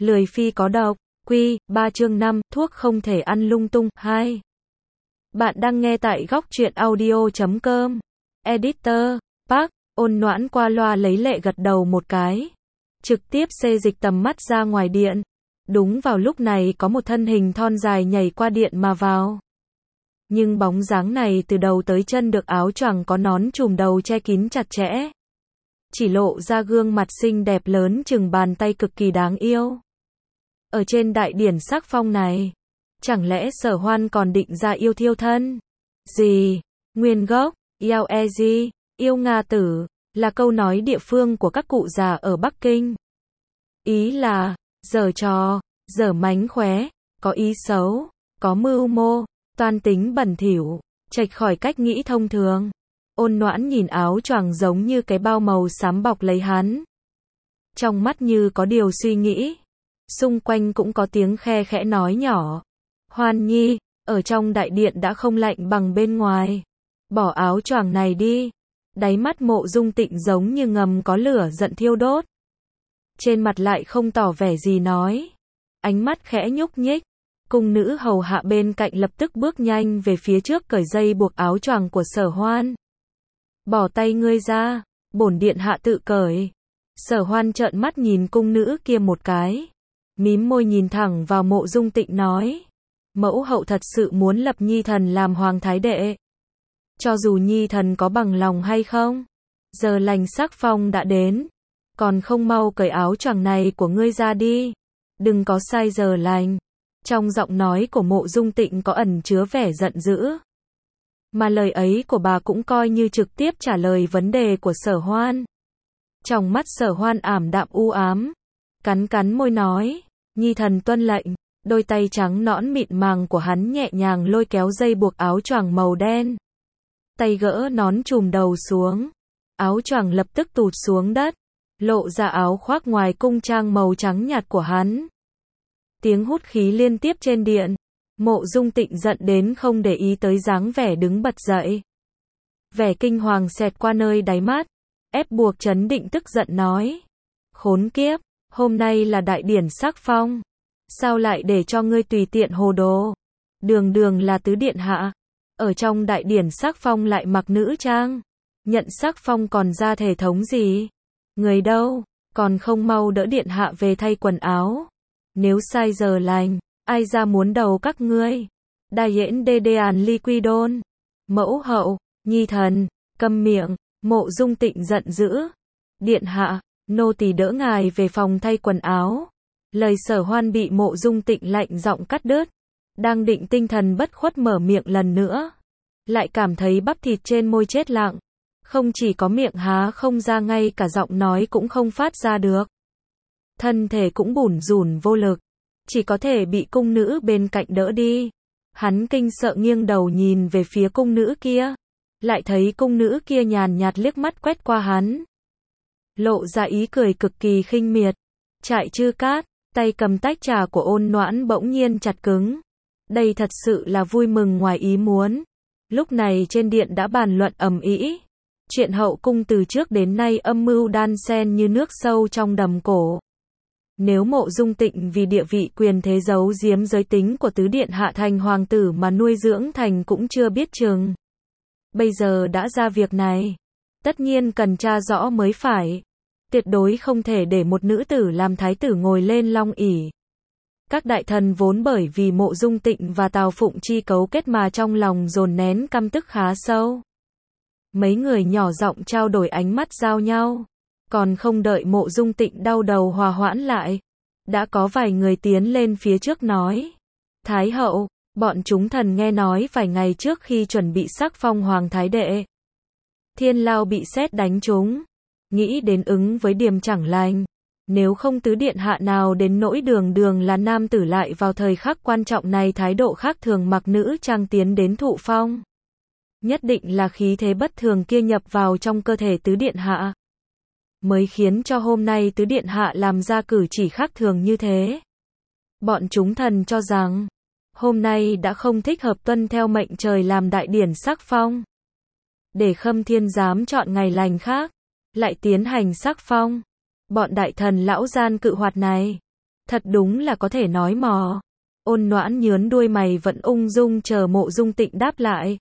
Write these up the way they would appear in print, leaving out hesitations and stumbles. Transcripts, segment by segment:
Lười phi có độc. Quy 3 chương 5, thuốc không thể ăn lung tung. 2. Bạn đang nghe tại góc truyện audio.com. Editor Park. Ôn Noãn qua loa lấy lệ gật đầu một cái, trực tiếp xê dịch tầm mắt ra ngoài điện. Đúng vào lúc này có một thân hình thon dài nhảy qua điện mà vào. Nhưng bóng dáng này từ đầu tới chân được áo choàng có nón trùm đầu che kín chặt chẽ, chỉ lộ ra gương mặt xinh đẹp lớn chừng bàn tay cực kỳ đáng yêu. Ở trên đại điển sắc phong này, chẳng lẽ Sở Hoan còn định ra yêu thiêu thân? Gì? Nguyên gốc, Yao Ezi, yêu Nga tử, là câu nói địa phương của các cụ già ở Bắc Kinh. Ý là, giở trò, giở mánh khóe, có ý xấu, có mưu mô, toan tính bẩn thỉu, chệch khỏi cách nghĩ thông thường. Ôn Noãn nhìn áo choàng giống như cái bao màu xám bọc lấy hắn. Trong mắt như có điều suy nghĩ. Xung quanh cũng có tiếng khe khẽ nói nhỏ. Hoan Nhi, ở trong đại điện đã không lạnh bằng bên ngoài. Bỏ áo choàng này đi. Đáy mắt Mộ Dung Tịnh giống như ngầm có lửa giận thiêu đốt. Trên mặt lại không tỏ vẻ gì nói. Ánh mắt khẽ nhúc nhích. Cung nữ hầu hạ bên cạnh lập tức bước nhanh về phía trước cởi dây buộc áo choàng của Sở Hoan. Bỏ tay ngươi ra, bổn điện hạ tự cởi. Sở Hoan trợn mắt nhìn cung nữ kia một cái, mím môi nhìn thẳng vào Mộ Dung Tịnh nói, mẫu hậu thật sự muốn lập Nhi thần làm hoàng thái đệ. Cho dù Nhi thần có bằng lòng hay không, giờ lành sắc phong đã đến, còn không mau cởi áo choàng này của ngươi ra đi, đừng có sai giờ lành. Trong giọng nói của Mộ Dung Tịnh có ẩn chứa vẻ giận dữ. Mà lời ấy của bà cũng coi như trực tiếp trả lời vấn đề của Sở Hoan. Trong mắt Sở Hoan ảm đạm u ám, cắn cắn môi nói, Nhi thần tuân lệnh. Đôi tay trắng nõn mịn màng của hắn nhẹ nhàng lôi kéo dây buộc áo choàng màu đen. Tay gỡ nón trùm đầu xuống, áo choàng lập tức tụt xuống đất, lộ ra áo khoác ngoài cung trang màu trắng nhạt của hắn. Tiếng hút khí liên tiếp trên điện. Mộ Dung Tịnh giận đến không để ý tới dáng vẻ đứng bật dậy. Vẻ kinh hoàng xẹt qua nơi đáy mắt, ép buộc trấn định tức giận nói. Khốn kiếp, hôm nay là đại điển sắc phong. Sao lại để cho ngươi tùy tiện hồ đồ? Đường đường là tứ điện hạ. Ở trong đại điển sắc phong lại mặc nữ trang. Nhận sắc phong còn ra thể thống gì? Người đâu? Còn không mau đỡ điện hạ về thay quần áo. Nếu sai giờ lành, ai ra muốn đầu các ngươi? Đài yễn đê đê àn ly quy đôn. Mẫu hậu, Nhi thần, câm miệng. Mộ Dung Tịnh giận dữ. Điện hạ, nô tỳ đỡ ngài về phòng thay quần áo. Lời Sở Hoan bị Mộ Dung Tịnh lạnh giọng cắt đứt. Đang định tinh thần bất khuất mở miệng lần nữa, lại cảm thấy bắp thịt trên môi chết lặng. Không chỉ có miệng há không ra, ngay cả giọng nói cũng không phát ra được. Thân thể cũng bủn rủn vô lực, chỉ có thể bị cung nữ bên cạnh đỡ đi. Hắn kinh sợ nghiêng đầu nhìn về phía cung nữ kia, lại thấy cung nữ kia nhàn nhạt liếc mắt quét qua hắn, lộ ra ý cười cực kỳ khinh miệt. Trại Chư Cát, tay cầm tách trà của Ôn Noãn bỗng nhiên chặt cứng. Đây thật sự là vui mừng ngoài ý muốn. Lúc này trên điện đã bàn luận ầm ĩ. Chuyện hậu cung từ trước đến nay âm mưu đan xen như nước sâu trong đầm cổ. Nếu Mộ Dung Tịnh vì địa vị quyền thế giấu giếm giới tính của tứ điện hạ thành hoàng tử mà nuôi dưỡng thành cũng chưa biết chừng. Bây giờ đã ra việc này, tất nhiên cần tra rõ mới phải. Tuyệt đối không thể để một nữ tử làm thái tử ngồi lên long ỷ. Các đại thần vốn bởi vì Mộ Dung Tịnh và Tào Phụng Chi cấu kết mà trong lòng dồn nén căm tức khá sâu. Mấy người nhỏ giọng trao đổi ánh mắt giao nhau. Còn không đợi Mộ Dung Tịnh đau đầu hòa hoãn lại, đã có vài người tiến lên phía trước nói. Thái hậu, bọn chúng thần nghe nói vài ngày trước khi chuẩn bị sắc phong hoàng thái đệ, Thiên Lao bị sét đánh trúng. Nghĩ đến ứng với điểm chẳng lành. Nếu không tứ điện hạ nào đến nỗi đường đường là nam tử lại vào thời khắc quan trọng này thái độ khác thường mặc nữ trang tiến đến thụ phong. Nhất định là khí thế bất thường kia nhập vào trong cơ thể tứ điện hạ, mới khiến cho hôm nay tứ điện hạ làm ra cử chỉ khác thường như thế. Bọn chúng thần cho rằng, hôm nay đã không thích hợp tuân theo mệnh trời làm đại điển sắc phong. Để Khâm Thiên Giám chọn ngày lành khác, lại tiến hành sắc phong. Bọn đại thần lão gian cự hoạt này, Thật đúng là có thể nói mò. Ôn Noãn nhướn đuôi mày vẫn ung dung chờ Mộ Dung Tịnh đáp lại.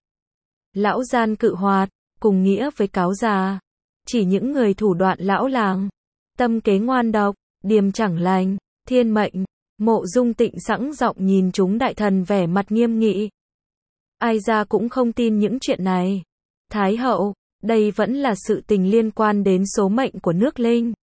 Lão gian cự hoạt, cùng nghĩa với cáo già. Chỉ những người thủ đoạn lão làng, tâm kế ngoan độc, điềm chẳng lành, thiên mệnh. Mộ Dung Tịnh sẵn giọng nhìn chúng đại thần vẻ mặt nghiêm nghị. Ai ra cũng không tin những chuyện này. Thái hậu, đây vẫn là sự tình liên quan đến số mệnh của nước Linh.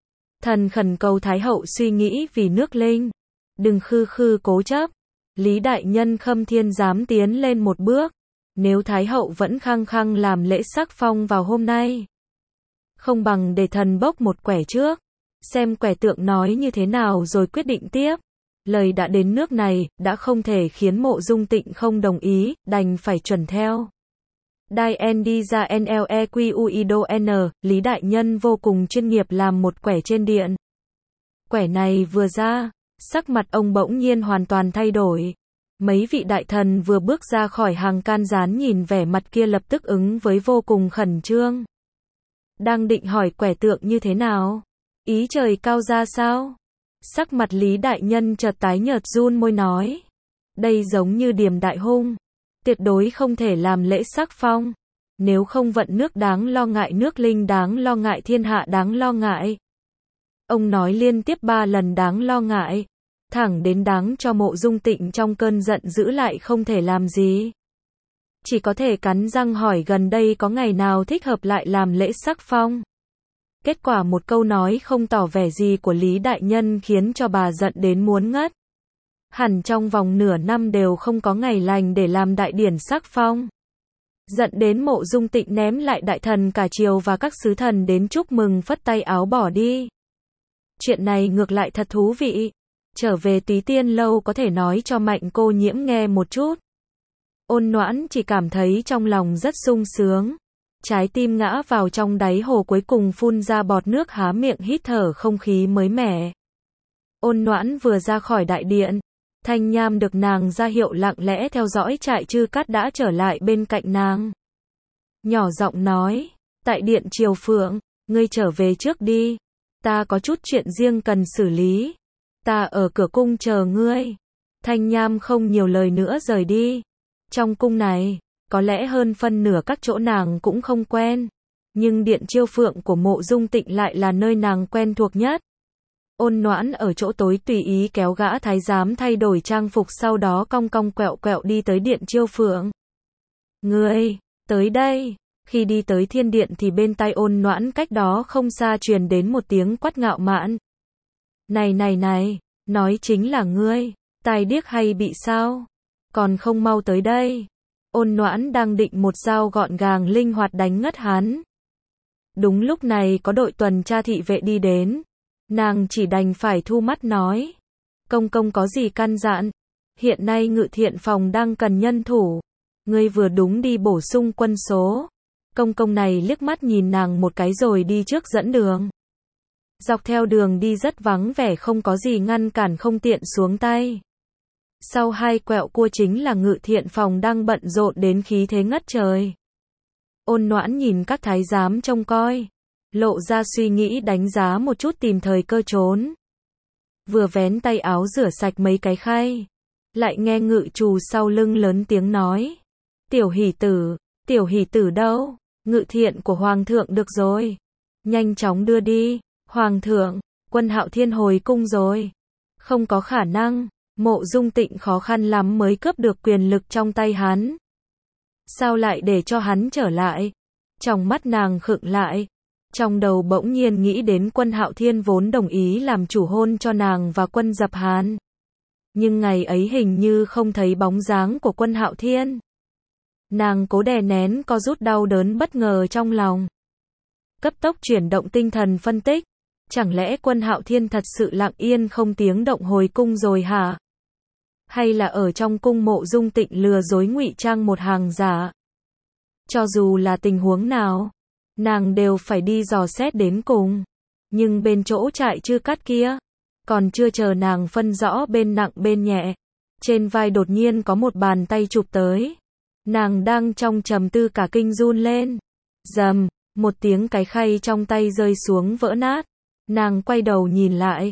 Thần khẩn cầu Thái hậu suy nghĩ vì nước Linh. Đừng khư khư cố chấp. Lý đại nhân Khâm Thiên dám tiến lên một bước. Nếu Thái hậu vẫn khăng khăng làm lễ sắc phong vào hôm nay, không bằng để thần bốc một quẻ trước, xem quẻ tượng nói như thế nào rồi quyết định tiếp. Lời đã đến nước này, đã không thể khiến Mộ Dung Tịnh không đồng ý, đành phải chuẩn theo. Đai N đi ra NLEQUIDO N, Lý đại nhân vô cùng chuyên nghiệp làm một quẻ trên điện. Quẻ này vừa ra, sắc mặt ông bỗng nhiên hoàn toàn thay đổi. Mấy vị đại thần vừa bước ra khỏi hàng can gián nhìn vẻ mặt kia lập tức ứng với vô cùng khẩn trương. Đang định hỏi quẻ tượng như thế nào? Ý trời cao ra sao? Sắc mặt Lý đại nhân chợt tái nhợt run môi nói. Đây giống như điềm đại hung. Tuyệt đối không thể làm lễ sắc phong. Nếu không vận nước đáng lo ngại, nước Linh đáng lo ngại, thiên hạ đáng lo ngại. Ông nói liên tiếp 3 lần đáng lo ngại. Thẳng đến đáng cho Mộ Dung Tịnh trong cơn giận dữ lại không thể làm gì. Chỉ có thể cắn răng hỏi gần đây có ngày nào thích hợp lại làm lễ sắc phong. Kết quả một câu nói không tỏ vẻ gì của Lý đại nhân khiến cho bà giận đến muốn ngất. Hẳn trong vòng nửa năm đều không có ngày lành để làm đại điển sắc phong. Giận đến Mộ Dung Tịnh ném lại đại thần cả triều và các sứ thần đến chúc mừng phất tay áo bỏ đi. Chuyện này ngược lại thật thú vị. Trở về Túy Tiên lâu có thể nói cho Mạnh cô nhiễm nghe một chút. Ôn Noãn chỉ cảm thấy trong lòng rất sung sướng. Trái tim ngã vào trong đáy hồ, cuối cùng phun ra bọt nước, há miệng hít thở không khí mới mẻ. Ôn Noãn vừa ra khỏi đại điện, Thanh Nham được nàng ra hiệu lặng lẽ theo dõi Trại Chư Cát đã trở lại bên cạnh nàng. Nhỏ giọng nói, tại điện Triều Phượng, ngươi trở về trước đi. Ta có chút chuyện riêng cần xử lý. Ta ở cửa cung chờ ngươi. Thanh Nham không nhiều lời nữa rời đi. Trong cung này, có lẽ hơn phân nửa các chỗ nàng cũng không quen. Nhưng điện Chiêu Phượng của Mộ Dung Tịnh lại là nơi nàng quen thuộc nhất. Ôn Noãn ở chỗ tối tùy ý kéo gã thái giám thay đổi trang phục, sau đó cong cong quẹo quẹo đi tới điện Chiêu Phượng. Ngươi, tới đây. Khi đi tới thiên điện thì bên tai Ôn Noãn cách đó không xa truyền đến một tiếng quát ngạo mạn. Này này này, nói chính là ngươi, tai điếc hay bị sao? Còn không mau tới đây. Ôn Noãn đang định một dao gọn gàng linh hoạt đánh ngất hắn. Đúng lúc này có đội tuần tra thị vệ đi đến. Nàng chỉ đành phải thu mắt nói. Công công có gì căn dặn? Hiện nay Ngự Thiện phòng đang cần nhân thủ. Ngươi vừa đúng đi bổ sung quân số. Công công này liếc mắt nhìn nàng một cái rồi đi trước dẫn đường. Dọc theo đường đi rất vắng vẻ, không có gì ngăn cản, không tiện xuống tay. Sau hai quẹo cua chính là Ngự Thiện phòng đang bận rộn đến khí thế ngất trời. Ôn Noãn nhìn các thái giám trông coi, lộ ra suy nghĩ đánh giá một chút, tìm thời cơ trốn. Vừa vén tay áo rửa sạch mấy cái khay, lại nghe ngự trù sau lưng lớn tiếng nói. Tiểu hỷ tử đâu? Ngự Thiện của Hoàng thượng được rồi. Nhanh chóng đưa đi. Hoàng thượng, Quân Hạo Thiên hồi cung rồi. Không có khả năng. Mộ Dung Tịnh khó khăn lắm mới cướp được quyền lực trong tay hắn. Sao lại để cho hắn trở lại? Trong mắt nàng khựng lại. Trong đầu bỗng nhiên nghĩ đến Quân Hạo Thiên vốn đồng ý làm chủ hôn cho nàng và Quân Dập Hàn. Nhưng ngày ấy hình như không thấy bóng dáng của Quân Hạo Thiên. Nàng cố đè nén co rút đau đớn bất ngờ trong lòng. Cấp tốc chuyển động tinh thần phân tích. Chẳng lẽ Quân Hạo Thiên thật sự lặng yên không tiếng động hồi cung rồi hả? Hay là ở trong cung Mộ Dung Tịnh lừa dối ngụy trang một hàng giả? Cho dù là tình huống nào, nàng đều phải đi dò xét đến cùng. Nhưng bên chỗ Trại Chư Cát kia, còn chưa chờ nàng phân rõ bên nặng bên nhẹ, trên vai đột nhiên có một bàn tay chụp tới. Nàng đang trong trầm tư cả kinh run lên. Rầm, một tiếng, cái khay trong tay rơi xuống vỡ nát. Nàng quay đầu nhìn lại,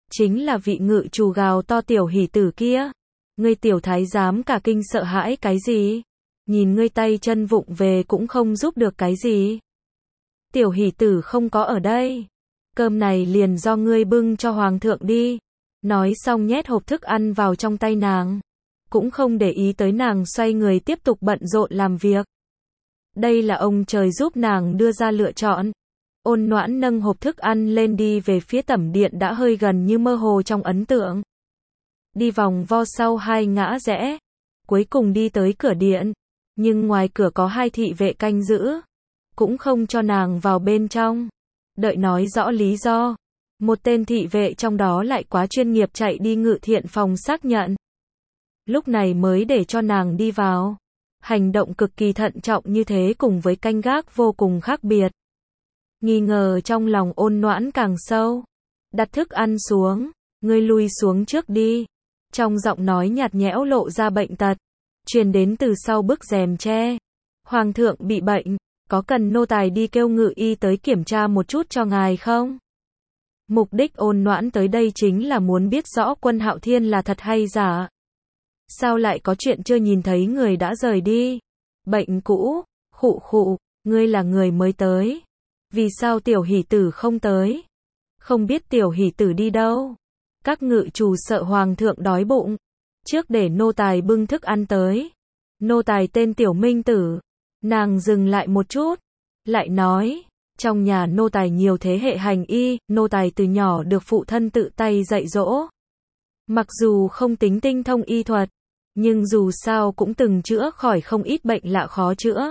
chính là vị ngự trù gào to Tiểu Hỷ Tử kia. Ngươi tiểu thái giám cả kinh sợ hãi cái gì? Nhìn ngươi tay chân vụng về cũng không giúp được cái gì. Tiểu Hỷ Tử không có ở đây. Cơm này liền do ngươi bưng cho hoàng thượng đi. Nói xong nhét hộp thức ăn vào trong tay nàng. Cũng không để ý tới nàng xoay người tiếp tục bận rộn làm việc. Đây là ông trời giúp nàng đưa ra lựa chọn. Ôn Noãn nâng hộp thức ăn lên đi về phía tẩm điện đã hơi gần như mơ hồ trong ấn tượng. Đi vòng vo sau 2 ngã rẽ. Cuối cùng đi tới cửa điện. Nhưng ngoài cửa có 2 thị vệ canh giữ. Cũng không cho nàng vào bên trong. Đợi nói rõ lý do. Một tên thị vệ trong đó lại quá chuyên nghiệp chạy đi ngự thiện phòng xác nhận. Lúc này mới để cho nàng đi vào. Hành động cực kỳ thận trọng như thế cùng với canh gác vô cùng khác biệt. Nghi ngờ trong lòng Ôn Noãn càng sâu. Đặt thức ăn xuống. Ngươi lui xuống trước đi. Trong giọng nói nhạt nhẽo lộ ra bệnh tật. Truyền đến từ sau bức rèm tre. Hoàng thượng bị bệnh. Có cần nô tài đi kêu ngự y tới kiểm tra một chút cho ngài không? Mục đích Ôn Noãn tới đây chính là muốn biết rõ Quân Hạo Thiên là thật hay giả. Sao lại có chuyện chưa nhìn thấy người đã rời đi? Bệnh cũ, khụ khụ, ngươi là người mới tới. Vì sao Tiểu Hỷ Tử không tới? Không biết Tiểu Hỷ Tử đi đâu? Các ngự trù sợ hoàng thượng đói bụng. Trước để nô tài bưng thức ăn tới. Nô tài tên Tiểu Minh Tử. Nàng dừng lại một chút. Lại nói, trong nhà nô tài nhiều thế hệ hành y, nô tài từ nhỏ được phụ thân tự tay dạy dỗ. Mặc dù không tính tinh thông y thuật, nhưng dù sao cũng từng chữa khỏi không ít bệnh lạ khó chữa.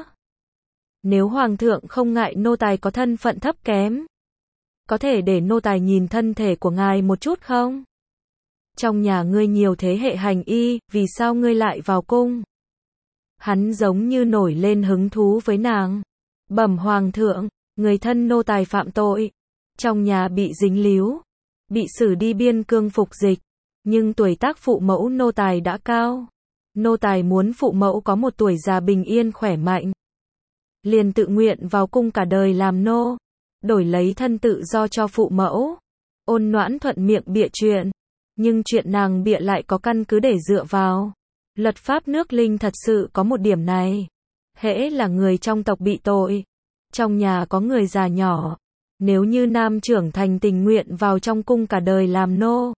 Nếu hoàng thượng không ngại nô tài có thân phận thấp kém, có thể để nô tài nhìn thân thể của ngài một chút không? Trong nhà ngươi nhiều thế hệ hành y, vì sao ngươi lại vào cung? Hắn giống như nổi lên hứng thú với nàng. Bẩm hoàng thượng, người thân nô tài phạm tội, trong nhà bị dính líu, bị xử đi biên cương phục dịch, nhưng tuổi tác phụ mẫu nô tài đã cao. Nô tài muốn phụ mẫu có một tuổi già bình yên khỏe mạnh. Liền tự nguyện vào cung cả đời làm nô, đổi lấy thân tự do cho phụ mẫu. Ôn Noãn thuận miệng bịa chuyện, nhưng chuyện nàng bịa lại có căn cứ để dựa vào. Luật pháp nước Linh thật sự có một điểm này. Hễ là người trong tộc bị tội, trong nhà có người già nhỏ, nếu như nam trưởng thành tình nguyện vào trong cung cả đời làm nô,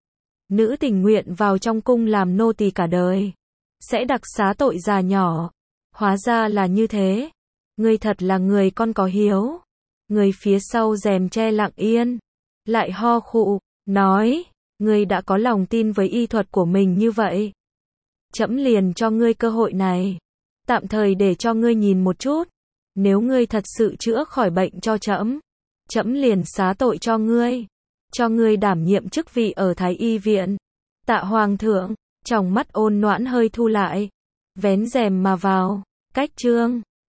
nữ tình nguyện vào trong cung làm nô tỳ cả đời, sẽ đặc xá tội già nhỏ. Hóa ra là như thế. Ngươi thật là người con có hiếu. Người phía sau rèm tre lặng yên, lại ho khụ, nói, ngươi đã có lòng tin với y thuật của mình như vậy. Trẫm liền cho ngươi cơ hội này, tạm thời để cho ngươi nhìn một chút. Nếu ngươi thật sự chữa khỏi bệnh cho trẫm, trẫm liền xá tội cho ngươi đảm nhiệm chức vị ở Thái Y viện. Tạ hoàng thượng. Trong mắt Ôn Noãn hơi thu lại, vén rèm mà vào. Cách chương